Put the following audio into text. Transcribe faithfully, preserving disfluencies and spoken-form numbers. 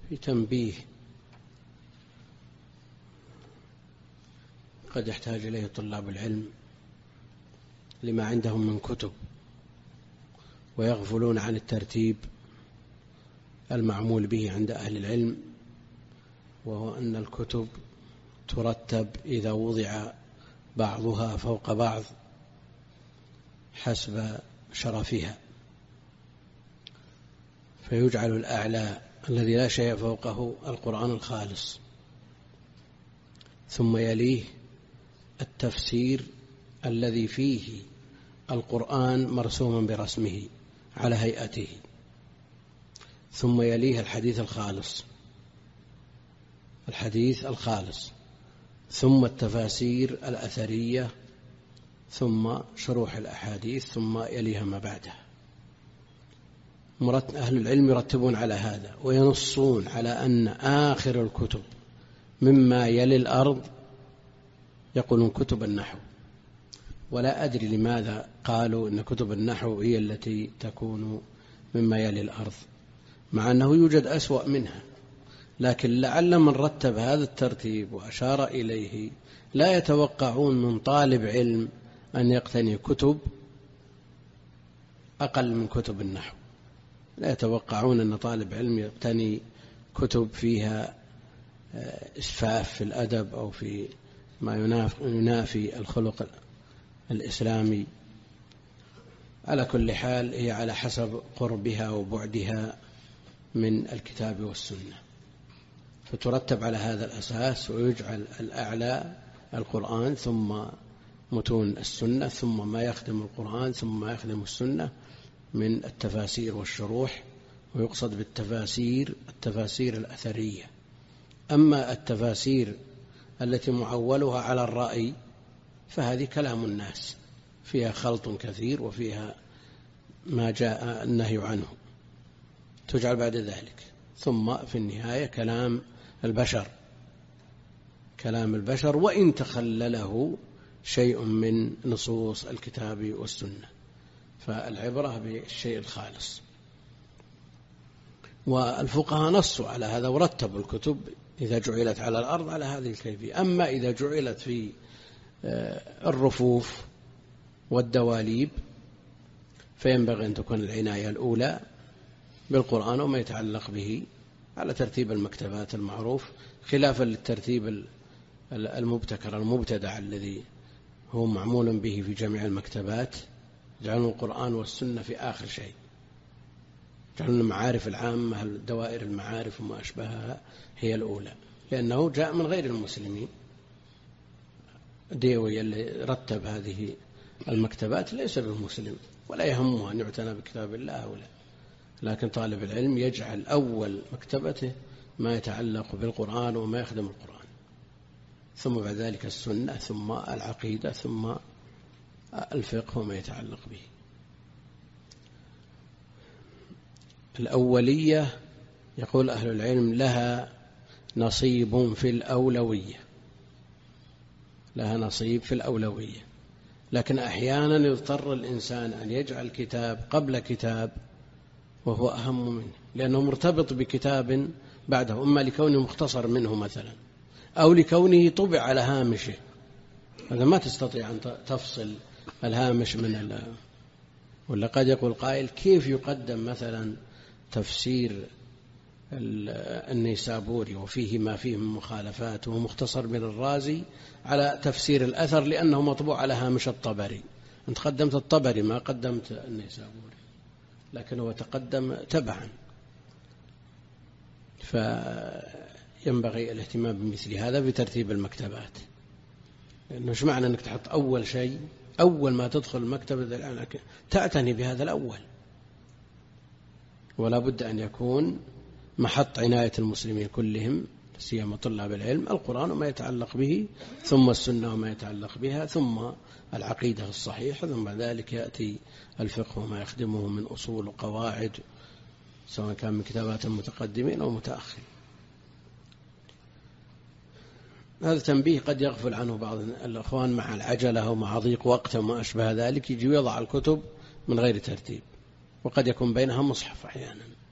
في تنبيه قد يحتاج إليه طلاب العلم لما عندهم من كتب ويغفلون عن الترتيب المعمول به عند أهل العلم، وهو أن الكتب ترتب إذا وضع بعضها فوق بعض حسب شرفها، فيجعل الأعلى الذي لا شيء فوقه القرآن الخالص، ثم يليه التفسير الذي فيه القرآن مرسوما برسمه على هيئته، ثم يليه الحديث الخالص الحديث الخالص ثم التفاسير الأثرية، ثم شروح الأحاديث، ثم يليها ما بعدها. أهل العلم يرتبون على هذا وينصون على أن آخر الكتب مما يلي الأرض يقولون كتب النحو، ولا أدري لماذا قالوا أن كتب النحو هي التي تكون مما يلي الأرض، مع أنه يوجد أسوأ منها، لكن لعل من رتب هذا الترتيب وأشار إليه لا يتوقعون من طالب علم أن يقتني كتب أقل من كتب النحو، لا يتوقعون أن طالب علم يقتني كتب فيها إسفاف في الأدب أو في ما ينافي الخلق الإسلامي. على كل حال هي على حسب قربها وبعدها من الكتاب والسنة، فترتب على هذا الأساس، ويجعل الأعلى القرآن ثم متون السنة ثم ما يخدم القرآن ثم ما يخدم السنة من التفاسير والشروح، ويقصد بالتفاسير التفاسير الأثرية. أما التفاسير التي معولها على الرأي فهذه كلام الناس، فيها خلط كثير وفيها ما جاء النهي عنه، تجعل بعد ذلك. ثم في النهاية كلام البشر كلام البشر وإن تخلله شيء من نصوص الكتاب والسنة، فالعبرة بالشيء الخالص. والفقهاء نصوا على هذا ورتبوا الكتب إذا جعلت على الأرض على هذه الكيفية. أما إذا جعلت في الرفوف والدواليب فينبغي أن تكون العناية الأولى بالقرآن وما يتعلق به على ترتيب المكتبات المعروف، خلافا للترتيب المبتكر المبتدع الذي هو معمول به في جميع المكتبات، يجعلون القرآن والسنة في آخر شيء، يجعلون المعارف العامة دوائر المعارف وما أشبهها هي الأولى، لأنه جاء من غير المسلمين. ديوي اللي رتب هذه المكتبات ليس بالمسلم ولا يهمه أن يعتنى بكتاب الله ولا، لكن طالب العلم يجعل أول مكتبته ما يتعلق بالقرآن وما يخدم القرآن، ثم بعد ذلك السنة، ثم العقيدة، ثم الفقه وما يتعلق به. الأولية يقول أهل العلم لها نصيب في الأولوية لها نصيب في الأولوية لكن أحيانا يضطر الإنسان أن يجعل كتاب قبل كتاب وهو أهم منه، لأنه مرتبط بكتاب بعده، إما لكونه مختصر منه مثلا أو لكونه طبع على هامشه، هذا ما تستطيع أن تفصل الهامش من ال... ولا قد يقول قائل كيف يقدم مثلا تفسير النيسابوري وفيه ما فيه من مخالفات وهو مختصر من الرازي على تفسير الأثر لأنه مطبوع على هامش الطبري؟ أنت قدمت الطبري ما قدمت النيسابوري، لكن هو تقدم تبعا. فينبغي الاهتمام بمثل هذا بترتيب المكتبات، لأنه مش معنى أنك تحط أول شيء أول ما تدخل المكتبة تعتني بهذا الأول، ولا بد أن يكون محط عناية المسلمين كلهم سيما طلاب العلم القرآن وما يتعلق به، ثم السنة وما يتعلق بها، ثم العقيدة الصحيحة، ثم بعد ذلك يأتي الفقه وما يخدمه من أصول وقواعد سواء كان من كتابات المتقدمين أو متأخرين. هذا تنبيه قد يغفل عنه بعض الأخوان مع العجلة ومع ضيق وقت وما أشبه ذلك، يجي يضع الكتب من غير ترتيب، وقد يكون بينها مصحف أحيانا.